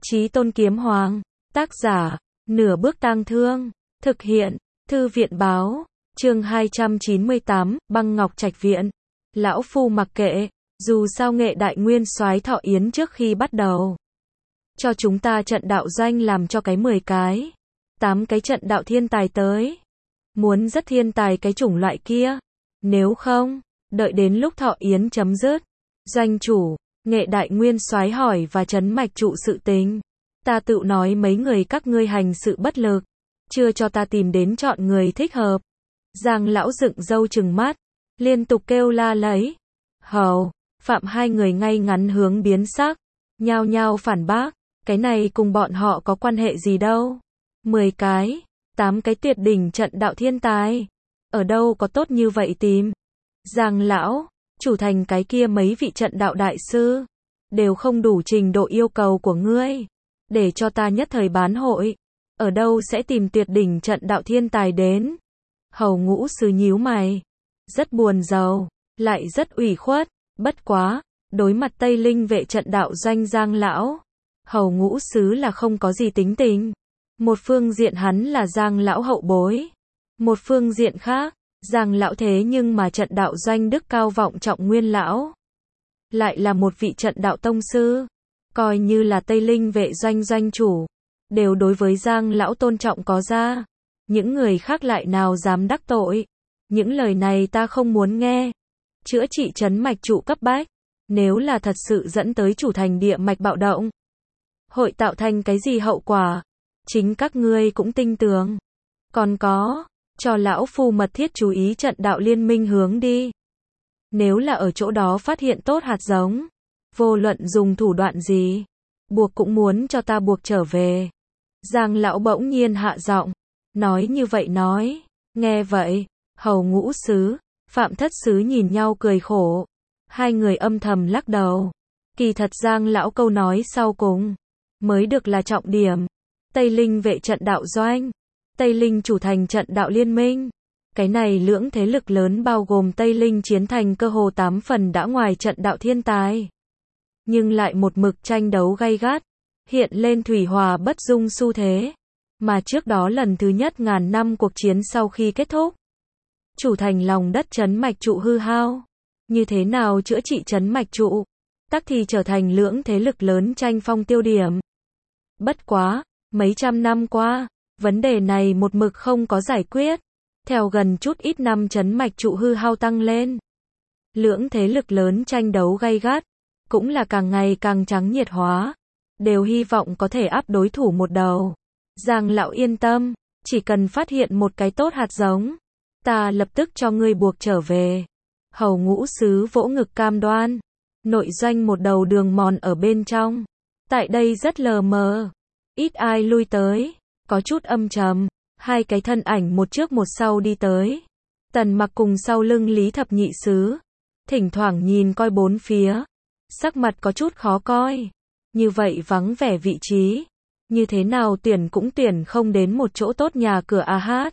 Chí Tôn Kiếm Hoàng, tác giả, Nửa Bước Tang Thương, thực hiện, Thư viện báo, chương 298, Băng Ngọc Trạch Viện. Lão Phu mặc kệ, dù sao nghệ đại nguyên soái thọ yến trước khi bắt đầu. Cho chúng ta trận đạo doanh làm cho cái 10 cái, 8 cái trận đạo thiên tài tới. Muốn rất thiên tài cái chủng loại kia. Nếu không, đợi đến lúc thọ yến chấm dứt. Doanh chủ, nghệ đại nguyên soái hỏi và trấn mạch trụ sự tình. Ta tự nói mấy người các ngươi hành sự bất lực. Chưa cho ta tìm đến chọn người thích hợp. Giang lão dựng râu trừng mắt. Liên tục kêu la lấy. Hầu, Phạm hai người ngay ngắn hướng biến sắc. Nhao nhao phản bác. Cái này cùng bọn họ có quan hệ gì đâu. 10 cái, 8 cái tuyệt đỉnh trận đạo thiên tài. Ở đâu có tốt như vậy tìm. Giang lão, chủ thành cái kia mấy vị trận đạo đại sư. Đều không đủ trình độ yêu cầu của ngươi. Để cho ta nhất thời bán hội. Ở đâu sẽ tìm tuyệt đỉnh trận đạo thiên tài đến. Hầu Ngũ Sứ nhíu mày. Rất buồn rầu, lại rất ủy khuất. Bất quá, đối mặt Tây Linh vệ trận đạo doanh Giang lão. Hầu Ngũ Sứ là không có gì tính tình. Một phương diện hắn là Giang lão hậu bối. Một phương diện khác, Giang lão thế nhưng mà trận đạo doanh đức cao vọng trọng nguyên lão. Lại là một vị trận đạo tông sư. Coi như là Tây Linh vệ doanh doanh chủ. Đều đối với Giang lão tôn trọng có ra. Những người khác lại nào dám đắc tội. Những lời này ta không muốn nghe. Chữa trị trấn mạch trụ cấp bách. Nếu là thật sự dẫn tới chủ thành địa mạch bạo động. Hội tạo thành cái gì hậu quả? Chính các ngươi cũng tin tưởng. Còn có, cho lão phu mật thiết chú ý trận đạo liên minh hướng đi. Nếu là ở chỗ đó phát hiện tốt hạt giống, vô luận dùng thủ đoạn gì, buộc cũng muốn cho ta buộc trở về. Giang lão bỗng nhiên hạ giọng, nói như vậy nói. Nghe vậy, Hầu Ngũ Sứ, Phạm Thất Sứ nhìn nhau cười khổ. Hai người âm thầm lắc đầu. Kỳ thật Giang lão câu nói sau cùng mới được là trọng điểm. Tây Linh vệ trận đạo doanh, Tây Linh chủ thành trận đạo liên minh. Cái này lưỡng thế lực lớn bao gồm Tây Linh chiến thành cơ hồ 8 phần đã ngoài trận đạo thiên tài. Nhưng lại một mực tranh đấu gay gắt, hiện lên thủy hòa bất dung xu thế. Mà trước đó lần thứ nhất ngàn năm cuộc chiến sau khi kết thúc. Chủ thành lòng đất trấn mạch trụ hư hao. Như thế nào chữa trị trấn mạch trụ? Tắc thì trở thành lưỡng thế lực lớn tranh phong tiêu điểm. Bất quá, mấy trăm năm qua, vấn đề này một mực không có giải quyết. Theo gần chút ít năm trấn mạch trụ hư hao tăng lên. Lưỡng thế lực lớn tranh đấu gay gắt, cũng là càng ngày càng trắng nhiệt hóa. Đều hy vọng có thể áp đối thủ một đầu. Giang lão yên tâm, chỉ cần phát hiện một cái tốt hạt giống, ta lập tức cho ngươi buộc trở về. Hầu Ngũ Sứ vỗ ngực cam đoan. Nội doanh một đầu đường mòn ở bên trong. Tại đây rất lờ mờ. Ít ai lui tới. Có chút âm trầm. Hai cái thân ảnh một trước một sau đi tới. Tần Mặc cùng sau lưng Lý Thập Nhị Sứ. Thỉnh thoảng nhìn coi bốn phía. Sắc mặt có chút khó coi. Như vậy vắng vẻ vị trí. Như thế nào tuyển cũng tuyển không đến một chỗ tốt nhà cửa a hát.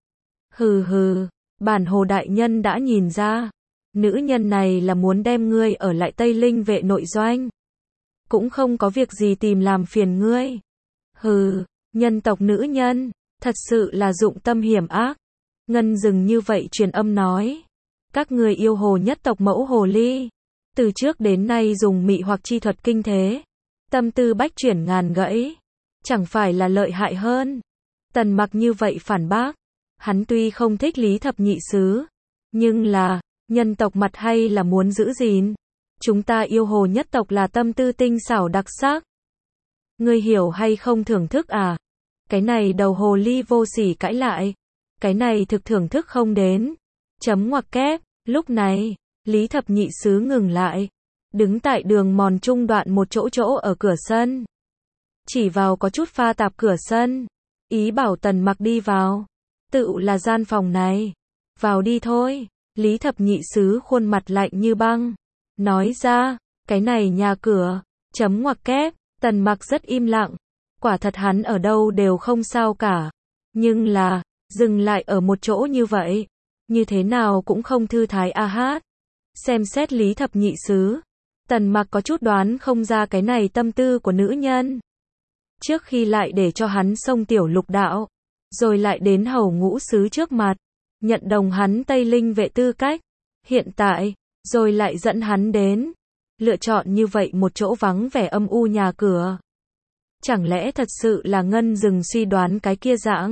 Hừ hừ. Bản Hồ đại nhân đã nhìn ra. Nữ nhân này là muốn đem ngươi ở lại Tây Linh vệ nội doanh. Cũng không có việc gì tìm làm phiền ngươi. Hừ, nhân tộc nữ nhân, thật sự là dụng tâm hiểm ác. Ngân Dừng như vậy truyền âm nói. Các ngươi yêu hồ nhất tộc mẫu hồ ly. Từ trước đến nay dùng mị hoặc chi thuật kinh thế. Tâm tư bách chuyển ngàn gãy. Chẳng phải là lợi hại hơn. Tần Mặc như vậy phản bác. Hắn tuy không thích Lý Thập Nhị Sứ. Nhưng là, nhân tộc mặt hay là muốn giữ gìn. Chúng ta yêu hồ nhất tộc là tâm tư tinh xảo đặc sắc. Ngươi hiểu hay không thưởng thức à? Cái này đầu hồ ly vô sỉ cãi lại. Cái này thực thưởng thức không đến. Chấm ngoặc kép. Lúc này, Lý Thập Nhị Sứ ngừng lại. Đứng tại đường mòn trung đoạn một chỗ ở cửa sân. Chỉ vào có chút pha tạp cửa sân. Ý bảo Tần Mặc đi vào. Tự là gian phòng này. Vào đi thôi. Lý Thập Nhị Sứ khuôn mặt lạnh như băng. Nói ra, cái này nhà cửa. Chấm ngoặc kép. Tần Mặc rất im lặng. Quả thật hắn ở đâu đều không sao cả. Nhưng là, dừng lại ở một chỗ như vậy. Như thế nào cũng không thư thái a hát. Xem xét Lý Thập Nhị Sứ. Tần Mặc có chút đoán không ra cái này tâm tư của nữ nhân. trước khi lại để cho hắn xông tiểu lục đạo, rồi lại đến hầu ngũ sứ trước mặt, nhận đồng hắn Tây Linh vệ tư cách, hiện tại, rồi lại dẫn hắn đến, lựa chọn như vậy một chỗ vắng vẻ âm u nhà cửa. Chẳng lẽ thật sự là Ngân Dừng suy đoán cái kia dạng?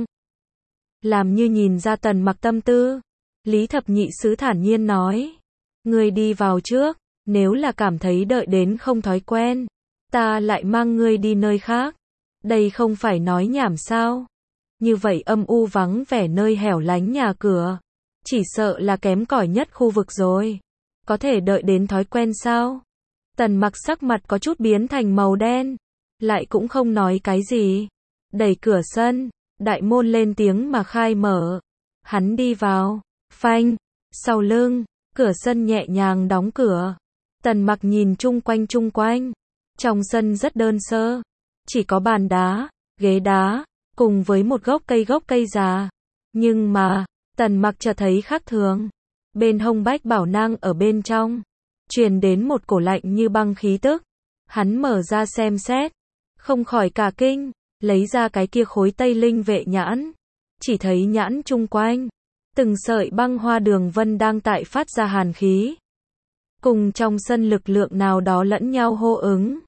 Làm như nhìn ra Tần Mặc tâm tư, Lý Thập Nhị Sứ thản nhiên nói, ngươi đi vào trước, nếu là cảm thấy đợi đến không thói quen, ta lại mang ngươi đi nơi khác. Đây không phải nói nhảm sao? Như vậy âm u vắng vẻ nơi hẻo lánh nhà cửa, chỉ sợ là kém cỏi nhất khu vực rồi. Có thể đợi đến thói quen sao? Tần Mặc sắc mặt có chút biến thành màu đen, lại cũng không nói cái gì. Đẩy cửa sân, đại môn lên tiếng mà khai mở. Hắn đi vào, phanh, sau lưng, cửa sân nhẹ nhàng đóng cửa. Tần Mặc nhìn chung quanh, trong sân rất đơn sơ, chỉ có bàn đá, ghế đá, cùng với một gốc cây già. Nhưng mà, Tần Mặc chợt thấy khác thường. Bên hông Bách Bảo Nang ở bên trong, truyền đến một cổ lạnh như băng khí tức. Hắn mở ra xem xét, không khỏi cả kinh, lấy ra cái kia khối Tây Linh vệ nhãn. Chỉ thấy nhãn chung quanh, từng sợi băng hoa đường vân đang tại phát ra hàn khí. Cùng trong sân lực lượng nào đó lẫn nhau hô ứng.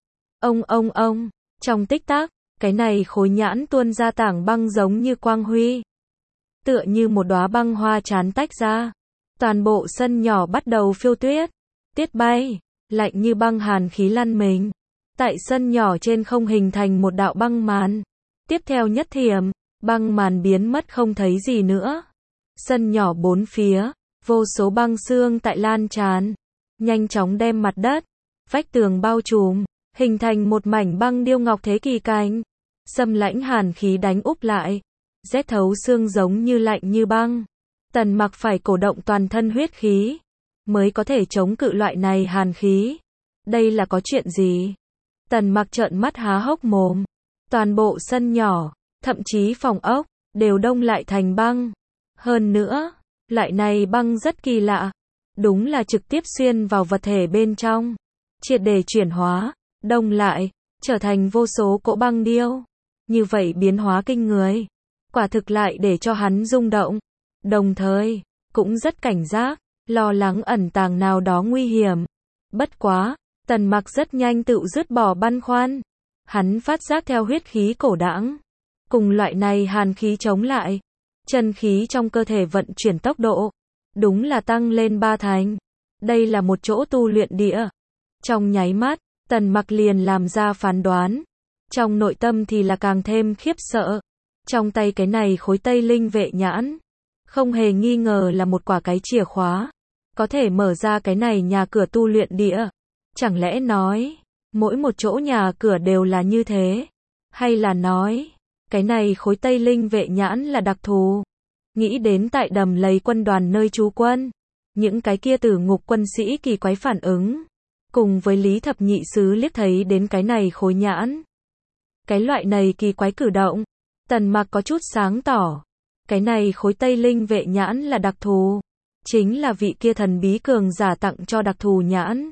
Ông, trong tích tắc, cái này khối nhãn tuôn ra tảng băng giống như quang huy. Tựa như một đóa băng hoa chán tách ra. Toàn bộ sân nhỏ bắt đầu phiêu tuyết, tiết bay, lạnh như băng hàn khí lăn mình. Tại sân nhỏ trên không hình thành một đạo băng màn. Tiếp theo nhất thiểm, băng màn biến mất không thấy gì nữa. Sân nhỏ bốn phía, vô số băng xương tại lan tràn, nhanh chóng đem mặt đất, vách tường bao trùm, hình thành một mảnh băng điêu ngọc thế kỳ cảnh. Xâm lãnh hàn khí đánh úp lại, rét thấu xương giống như lạnh như băng. Tần Mặc phải cổ động toàn thân huyết khí, mới có thể chống cự loại này hàn khí. Đây là có chuyện gì? Tần Mặc trợn mắt há hốc mồm. Toàn bộ sân nhỏ, thậm chí phòng ốc, đều đông lại thành băng. Hơn nữa, loại này băng rất kỳ lạ. Đúng là trực tiếp xuyên vào vật thể bên trong. Triệt để chuyển hóa, đông lại, trở thành vô số cỗ băng điêu. Như vậy biến hóa kinh người. Quả thực lại để cho hắn rung động. Đồng thời, cũng rất cảnh giác, lo lắng ẩn tàng nào đó nguy hiểm. Bất quá, Tần Mặc rất nhanh tự dứt bỏ băn khoăn. Hắn phát giác theo huyết khí cổ đãng, cùng loại này hàn khí chống lại, chân khí trong cơ thể vận chuyển tốc độ, đúng là tăng lên 3 thành. Đây là một chỗ tu luyện địa. Trong nháy mắt, Tần Mặc liền làm ra phán đoán. Trong nội tâm thì là càng thêm khiếp sợ. Trong tay cái này khối Tây Linh vệ nhãn, không hề nghi ngờ là một quả cái chìa khóa, có thể mở ra cái này nhà cửa tu luyện địa. Chẳng lẽ nói, mỗi một chỗ nhà cửa đều là như thế? Hay là nói, cái này khối Tây Linh vệ nhãn là đặc thù? Nghĩ đến tại Đầm Lầy quân đoàn nơi trú quân, những cái kia Tử Ngục quân sĩ kỳ quái phản ứng, cùng với Lý Thập Nhị Sứ liếc thấy đến cái này khối nhãn. Cái loại này kỳ quái cử động, Tần Mặc có chút sáng tỏ. Cái này khối Tây Linh vệ nhãn là đặc thù, chính là vị kia thần bí cường giả tặng cho đặc thù nhãn.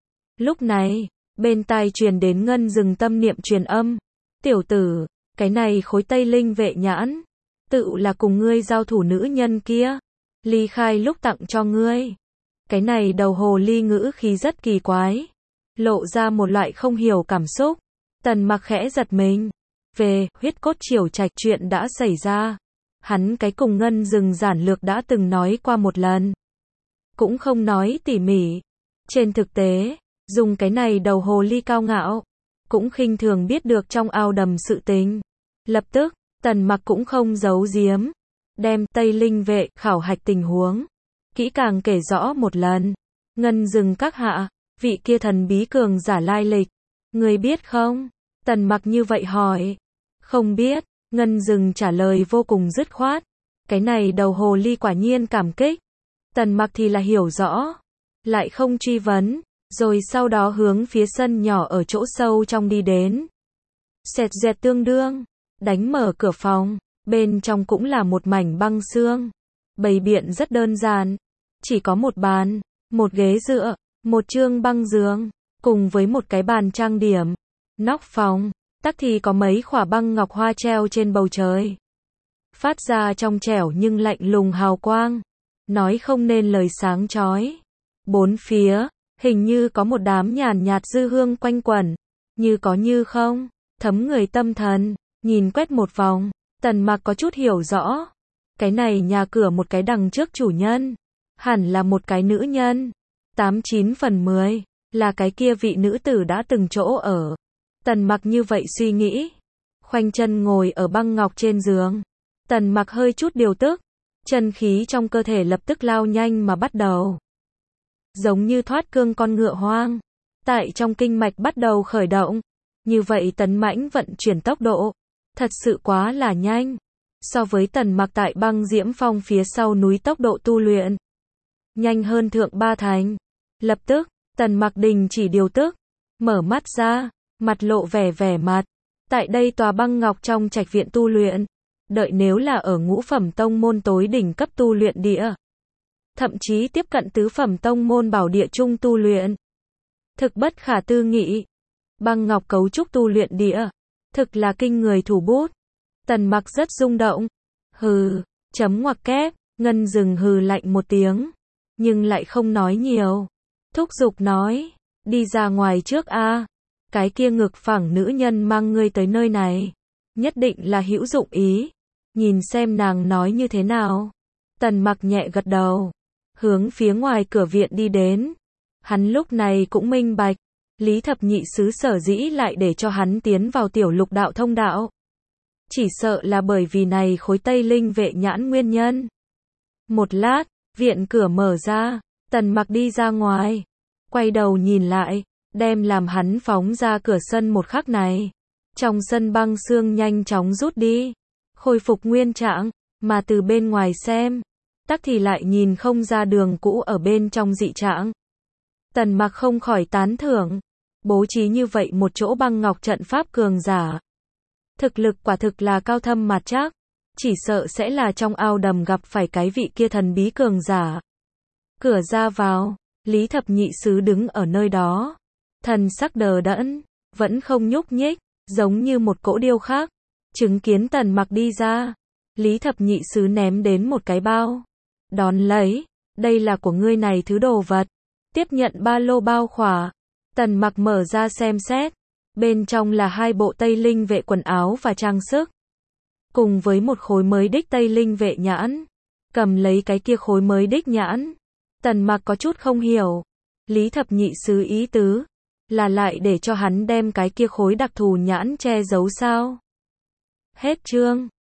Lúc này, bên tai truyền đến Ngân Dừng tâm niệm truyền âm. Tiểu tử, cái này khối Tây Linh vệ nhãn, tự là cùng ngươi giao thủ nữ nhân kia, ly khai lúc tặng cho ngươi. Cái này đầu hồ ly ngữ khí rất kỳ quái, lộ ra một loại không hiểu cảm xúc. Tần Mặc khẽ giật mình. Về huyết cốt triều trạch chuyện đã xảy ra, hắn cái cùng Ngân Dừng giản lược đã từng nói qua một lần, cũng không nói tỉ mỉ. Trên thực tế, dùng cái này đầu hồ ly cao ngạo, cũng khinh thường biết được trong ao đầm sự tình. Lập tức, Tần Mặc cũng không giấu giếm, đem Tây Linh vệ khảo hạch tình huống kỹ càng kể rõ một lần. Ngân Dừng các hạ, vị kia thần bí cường giả lai lịch, người biết không? Tần Mặc như vậy hỏi. Không biết. Ngân Dừng trả lời vô cùng dứt khoát. Cái này đầu hồ ly quả nhiên cảm kích. Tần Mặc thì là hiểu rõ, lại không truy vấn, rồi sau đó hướng phía sân nhỏ ở chỗ sâu trong đi đến. Xẹt dẹt tương đương, đánh mở cửa phòng, bên trong cũng là một mảnh băng xương. Bày biện rất đơn giản, chỉ có một bàn, một ghế dựa, một chương băng giường, cùng với một cái bàn trang điểm. Nóc phòng, tắc thì có mấy khỏa băng ngọc hoa treo trên bầu trời. Phát ra trong trẻo nhưng lạnh lùng hào quang. Nói không nên lời sáng chói. Bốn phía, hình như có một đám nhàn nhạt dư hương quanh quẩn. Như có như không, thấm người tâm thần. Nhìn quét một vòng, Tần Mặc có chút hiểu rõ. Cái này nhà cửa một cái đằng trước chủ nhân. Hẳn là một cái nữ nhân. 89 phần 10, là cái kia vị nữ tử đã từng chỗ ở. Tần Mặc như vậy suy nghĩ. Khoanh chân ngồi ở băng ngọc trên giường. Tần Mặc hơi chút điều tức. Chân khí trong cơ thể lập tức lao nhanh mà bắt đầu. Giống như thoát cương con ngựa hoang. Tại trong kinh mạch bắt đầu khởi động. Như vậy tấn mãnh vận chuyển tốc độ. Thật sự quá là nhanh. So với Tần Mặc tại băng diễm phong phía sau núi tốc độ tu luyện. Nhanh hơn thượng 3 thành. Lập tức, Tần Mặc đình chỉ điều tức. Mở mắt ra, mặt lộ vẻ mặt. Tại đây tòa băng ngọc trong trạch viện tu luyện. Đợi nếu là ở ngũ phẩm tông môn tối đỉnh cấp tu luyện địa. Thậm chí tiếp cận tứ phẩm tông môn bảo địa trung tu luyện. Thực bất khả tư nghị. Băng ngọc cấu trúc tu luyện địa. Thực là kinh người thủ bút. Tần Mặc rất rung động. Hừ, chấm ngoặc kép, Ngân dừng hừ lạnh một tiếng. Nhưng lại không nói nhiều. Thúc giục nói, đi ra ngoài trước a. Cái kia ngực phẳng nữ nhân mang ngươi tới nơi này. Nhất định là hữu dụng ý. Nhìn xem nàng nói như thế nào. Tần Mặc nhẹ gật đầu. Hướng phía ngoài cửa viện đi đến. Hắn lúc này cũng minh bạch. Lý Thập Nhị Sứ sở dĩ lại để cho hắn tiến vào tiểu lục đạo thông đạo. Chỉ sợ là bởi vì này khối Tây Linh vệ nhãn nguyên nhân. Một lát, viện cửa mở ra. Tần Mặc đi ra ngoài. Quay đầu nhìn lại. Đem làm hắn phóng ra cửa sân một khắc này. Trong sân băng sương nhanh chóng rút đi. Khôi phục nguyên trạng. Mà từ bên ngoài xem. Tắc thì lại nhìn không ra đường cũ ở bên trong dị trạng. Tần Mặc không khỏi tán thưởng. Bố trí như vậy một chỗ băng ngọc trận pháp cường giả. Thực lực quả thực là cao thâm mặt chắc. Chỉ sợ sẽ là trong ao đầm gặp phải cái vị kia thần bí cường giả. Cửa ra vào, Lý Thập Nhị Sứ đứng ở nơi đó. Thần sắc đờ đẫn, vẫn không nhúc nhích, giống như một cỗ điêu khắc. Chứng kiến Tần Mặc đi ra. Lý Thập Nhị Sứ ném đến một cái bao. Đón lấy, đây là của ngươi này thứ đồ vật. Tiếp nhận ba lô bao khỏa. Tần Mặc mở ra xem xét. Bên trong là 2 bộ Tây Linh vệ quần áo và trang sức. Cùng với một khối mới đích Tây Linh vệ nhãn. Cầm lấy cái kia khối mới đích nhãn. Tần Mặc có chút không hiểu. Lý Thập Nhị Sứ ý tứ. Là lại để cho hắn đem cái kia khối đặc thù nhãn che giấu sao? Hết chương.